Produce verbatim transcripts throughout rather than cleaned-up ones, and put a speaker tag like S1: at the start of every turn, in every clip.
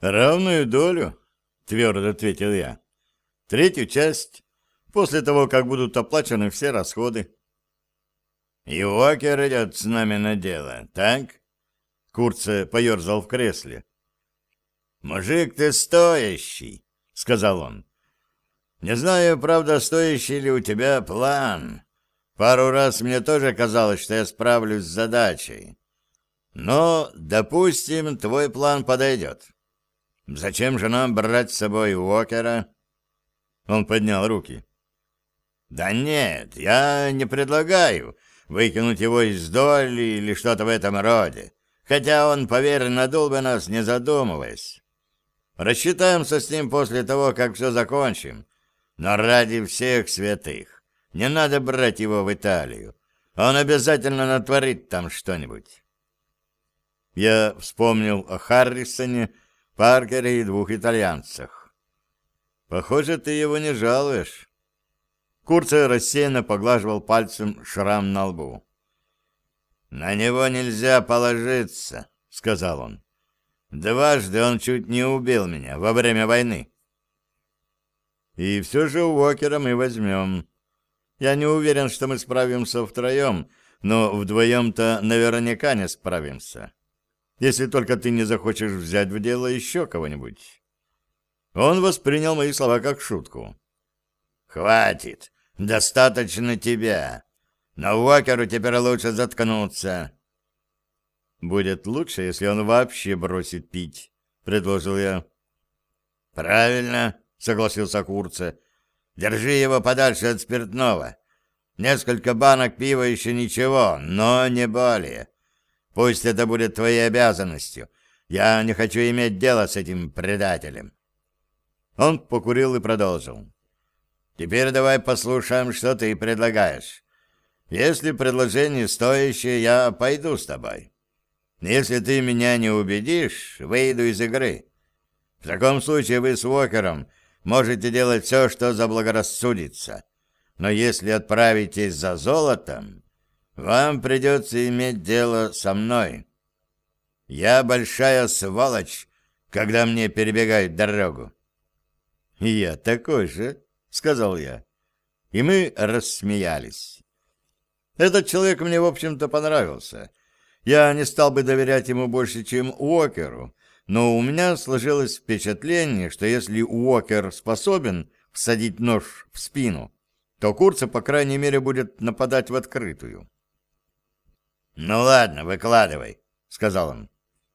S1: «Равную долю», — твердо ответил я. «Третью часть, после того, как будут оплачены все расходы». «И Уокер идет с нами на дело, так?» Курце поерзал в кресле. «Мужик ты стоящий», — сказал он. «Не знаю, правда, стоящий ли у тебя план. Пару раз мне тоже казалось, что я справлюсь с задачей. Но, допустим, твой план подойдет. Зачем же нам брать с собой Уокера?» Он поднял руки. «Да нет, я не предлагаю выкинуть его из доли или что-то в этом роде, хотя он, поверь, надул бы нас, не задумываясь. Рассчитаемся с ним после того, как все закончим, но ради всех святых не надо брать его в Италию. Он обязательно натворит там что-нибудь». Я вспомнил о Харрисоне, Паркере и двух итальянцах. «Похоже, ты его не жалуешь». Курце рассеянно поглаживал пальцем шрам на лбу. «На него нельзя положиться», — сказал он. «Дважды он чуть не убил меня во время войны». «И все же Уокера мы возьмем. Я не уверен, что мы справимся втроем, но вдвоем-то наверняка не справимся. Если только ты не захочешь взять в дело еще кого-нибудь». Он воспринял мои слова как шутку. «Хватит, достаточно тебя. Но Уокеру теперь лучше заткнуться». «Будет лучше, если он вообще бросит пить», — предложил я. «Правильно», — согласился Курце. «Держи его подальше от спиртного. Несколько банок пива еще ничего, но не более. Пусть это будет твоей обязанностью. Я не хочу иметь дело с этим предателем». Он покурил и продолжил. «Теперь давай послушаем, что ты предлагаешь. Если предложение стоящее, я пойду с тобой. Если ты меня не убедишь, выйду из игры. В таком случае вы с Уокером можете делать все, что заблагорассудится. Но если отправитесь за золотом, вам придется иметь дело со мной. Я большая сволочь, когда мне перебегают дорогу». «Я такой же», — сказал я. И мы рассмеялись. Этот человек мне, в общем-то, понравился. Я не стал бы доверять ему больше, чем Уокеру, но у меня сложилось впечатление, что если Уокер способен всадить нож в спину, то Курце, по крайней мере, будет нападать в открытую. «Ну ладно, выкладывай», — сказал он.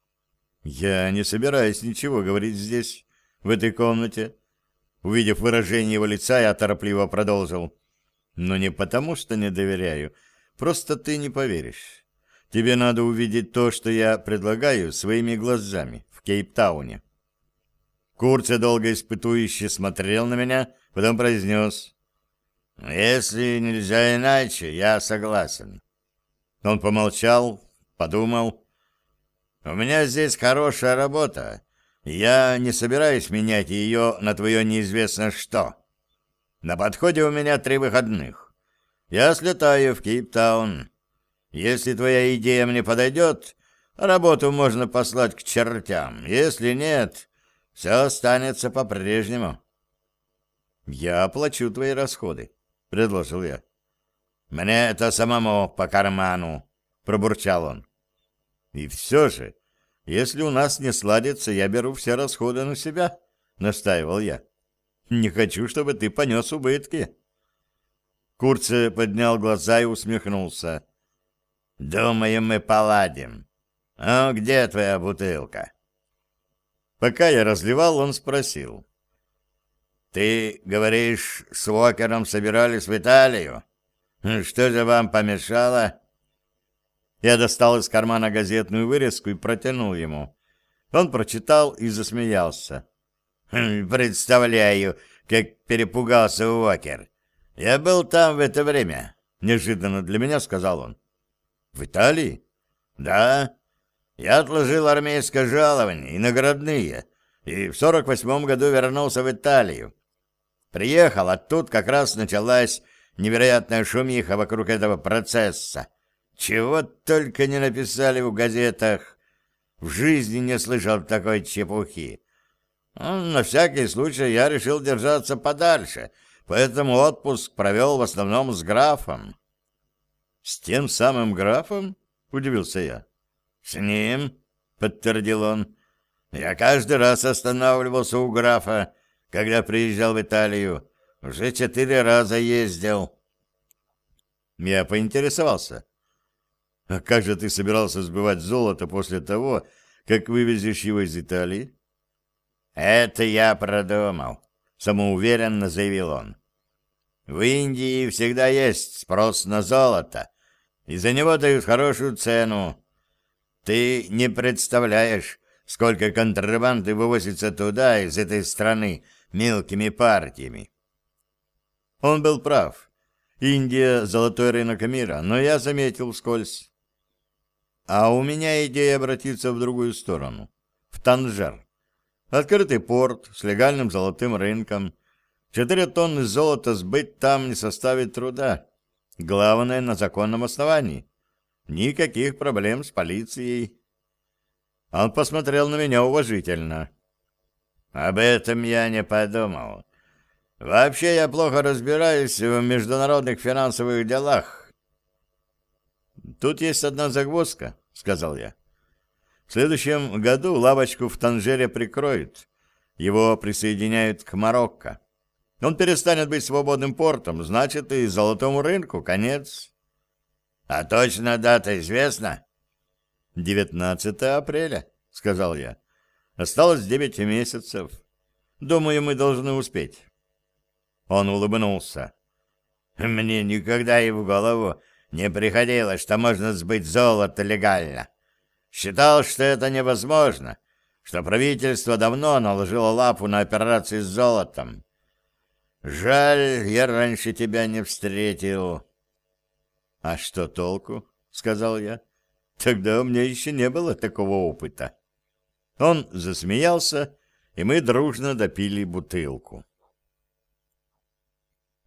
S1: «Я не собираюсь ничего говорить здесь, в этой комнате». Увидев выражение его лица, я торопливо продолжил. «Но не потому, что не доверяю. Просто ты не поверишь. Тебе надо увидеть то, что я предлагаю, своими глазами в Кейптауне». Курце долго испытующе смотрел на меня, потом произнес: «Если нельзя иначе, я согласен». Он помолчал, подумал. «У меня здесь хорошая работа. Я не собираюсь менять ее на твое неизвестно что. На подходе у меня три выходных. Я слетаю в Кейптаун. Если твоя идея мне подойдет, работу можно послать к чертям. Если нет, все останется по-прежнему». «Я оплачу твои расходы», — предложил я. «Мне это самому по карману», — пробурчал он. «И все же, если у нас не сладится, я беру все расходы на себя», — настаивал я. «Не хочу, чтобы ты понес убытки». Курце поднял глаза и усмехнулся. «Думаю, мы поладим. А где твоя бутылка?» Пока я разливал, он спросил. «Ты, говоришь, с Уокером собирались в Италию? Что же вам помешало?» Я достал из кармана газетную вырезку и протянул ему. Он прочитал и засмеялся. «Представляю, как перепугался Уокер. Я был там в это время», — неожиданно для меня сказал он. «В Италии?» «Да. Я отложил армейское жалование и наградные, и в сорок восьмом году вернулся в Италию. Приехал, а тут как раз началась невероятная шумиха вокруг этого процесса. Чего только не написали в газетах. В жизни не слышал такой чепухи. Ну, на всякий случай я решил держаться подальше, поэтому отпуск провел в основном с графом. — С тем самым графом? — удивился я. — С ним, — подтвердил он. — Я каждый раз останавливался у графа, когда приезжал в Италию. Уже четыре раза ездил. Я поинтересовался. — А как же ты собирался сбывать золото после того, как вывезешь его из Италии? — Это я продумал, — самоуверенно заявил он. В Индии всегда есть спрос на золото, и за него дают хорошую цену. Ты не представляешь, сколько контрабанды вывозится туда, из этой страны, мелкими партиями. Он был прав. Индия — золотой рынок мира, но я заметил вскользь. А у меня идея обратиться в другую сторону, в Танжер. Открытый порт с легальным золотым рынком. Четыре тонны золота сбыть там не составит труда. Главное, на законном основании. Никаких проблем с полицией. Он посмотрел на меня уважительно. Об этом я не подумал. Вообще я плохо разбираюсь в международных финансовых делах. Тут есть одна загвоздка, сказал я. В следующем году лавочку в Танжере прикроют. Его присоединяют к Марокко. Он перестанет быть свободным портом, значит, и золотому рынку конец. А точно дата известна? девятнадцатое апреля, сказал я. Осталось девять месяцев. Думаю, мы должны успеть. Он улыбнулся. Мне никогда и в голову не приходило, что можно сбыть золото легально. Считал, что это невозможно, что правительство давно наложило лапу на операции с золотом. Жаль, я раньше тебя не встретил. — А что толку? — сказал я. — Тогда у меня еще не было такого опыта. Он засмеялся, и мы дружно допили бутылку.